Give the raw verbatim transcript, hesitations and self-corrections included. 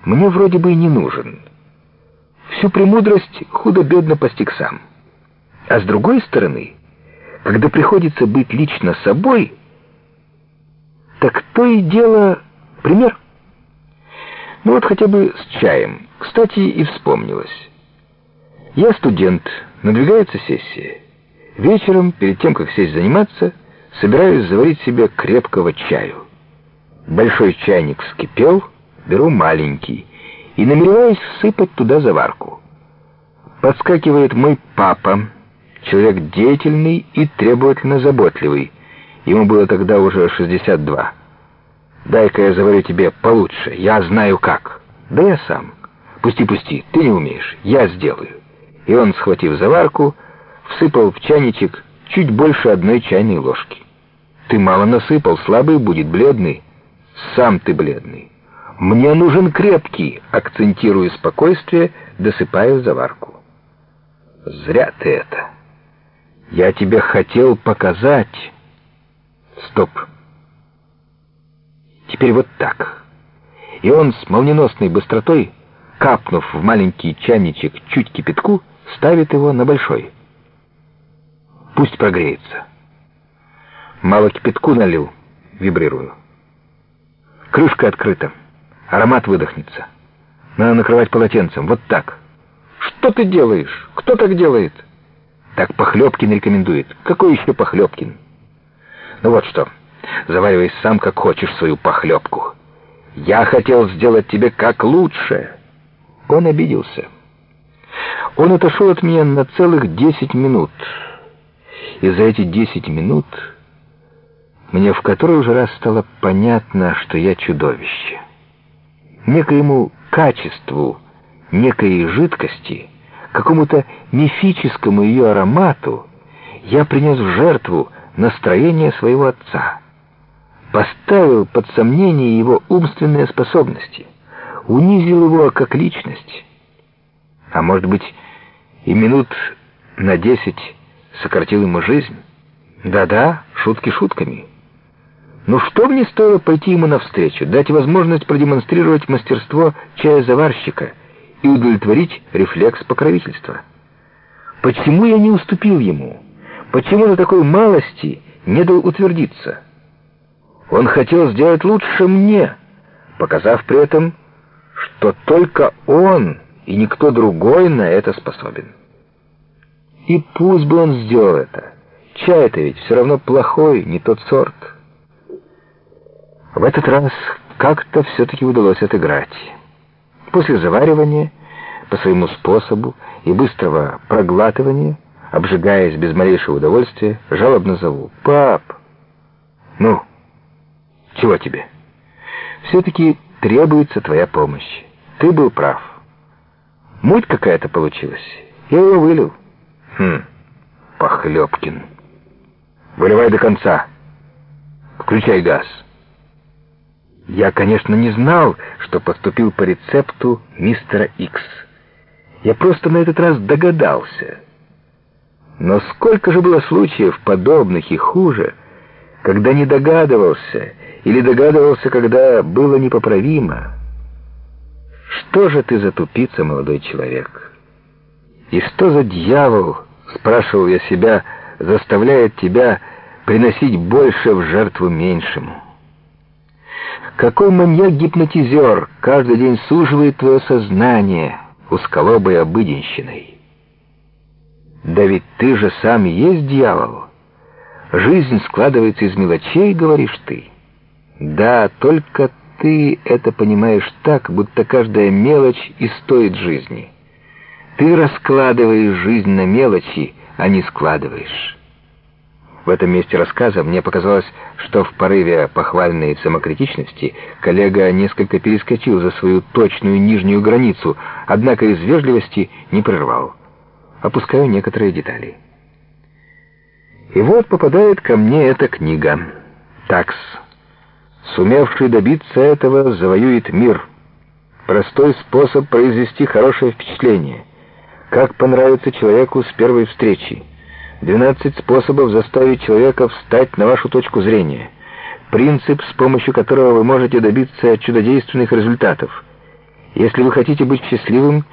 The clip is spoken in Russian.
мне вроде бы и не нужен. Всю премудрость худо-бедно постиг сам. А с другой стороны, когда приходится быть лично собой, так то и дело пример. Ну вот хотя бы с чаем. Кстати, и вспомнилось. Я студент, надвигается сессия. Вечером, перед тем, как сесть заниматься, собираюсь заварить себе крепкого чаю. Большой чайник вскипел, беру маленький и намереваюсь всыпать туда заварку. Подскакивает мой папа, человек деятельный и требовательно заботливый. Ему было тогда уже шестьдесят два. «Дай-ка я заварю тебе получше, я знаю как». «Да я сам». «Пусти, пусти, ты не умеешь, я сделаю». И он, схватив заварку, всыпал в чайничек чуть больше одной чайной ложки. «Ты мало насыпал, слабый будет, бледный». «Сам ты бледный». «Мне нужен крепкий», акцентирую спокойствие, досыпаю заварку. «Зря ты это. Я тебе хотел показать». «Стоп. Теперь вот так». И он с молниеносной быстротой, капнув в маленький чайничек чуть кипятку, ставит его на большой. Пусть прогреется. Мало кипятку налил, вибрирую. Крышка открыта. Аромат выдохнется. Надо накрывать полотенцем. Вот так. Что ты делаешь? Кто так делает? Так Похлебкин рекомендует. Какой еще Похлебкин? Ну вот что. Заваривай сам, как хочешь, свою похлебку. Я хотел сделать тебе как лучше. Он обиделся. Он отошел от меня на целых десять минут. И за эти десять минут мне в который уже раз стало понятно, что я чудовище. Некоему качеству, некой жидкости, какому-то мифическому ее аромату я принес в жертву настроение своего отца. Поставил под сомнение его умственные способности, унизил его как личность. А может быть, и минут на десять сократил ему жизнь? Да-да, шутки шутками. Ну что мне стоило пойти ему навстречу, дать возможность продемонстрировать мастерство чаезаварщика и удовлетворить рефлекс покровительства? Почему я не уступил ему? Почему на такой малости не дал утвердиться? Он хотел сделать лучше мне, показав при этом, что только он и никто другой на это способен. И пусть бы он сделал это. Чай-то ведь все равно плохой, не тот сорт. В этот раз как-то все-таки удалось отыграть. После заваривания, по своему способу и быстрого проглатывания, обжигаясь без малейшего удовольствия, жалобно зову: «Пап!» «Ну, чего тебе?» «Все-таки требуется твоя помощь. Ты был прав. Муть какая-то получилась. Я его вылил». «Хм, Похлебкин. Выливай до конца. Включай газ». Я, конечно, не знал, что поступил по рецепту мистера Икс. Я просто на этот раз догадался. Но сколько же было случаев подобных и хуже, когда не догадывался, или догадывался, когда было непоправимо. Что же ты за тупица, молодой человек? И что за дьявол, спрашивал я себя, заставляет тебя приносить больше в жертву меньшему? Какой маньяк-гипнотизер каждый день суживает твое сознание узколобой обыденщиной? Да ведь ты же сам есть дьявол. Жизнь складывается из мелочей, говоришь ты. Да, только ты это понимаешь так, будто каждая мелочь и стоит жизни. Ты раскладываешь жизнь на мелочи, а не складываешь. В этом месте рассказа мне показалось, что в порыве похвальной самокритичности коллега несколько перескочил за свою точную нижнюю границу, однако из вежливости не прервал. Опускаю некоторые детали. И вот попадает ко мне эта книга. Такс. Сумевший добиться этого, завоюет мир. Простой способ произвести хорошее впечатление. Как понравится человеку с первой встречи. двенадцать способов заставить человека встать на вашу точку зрения. Принцип, с помощью которого вы можете добиться чудодейственных результатов. Если вы хотите быть счастливым,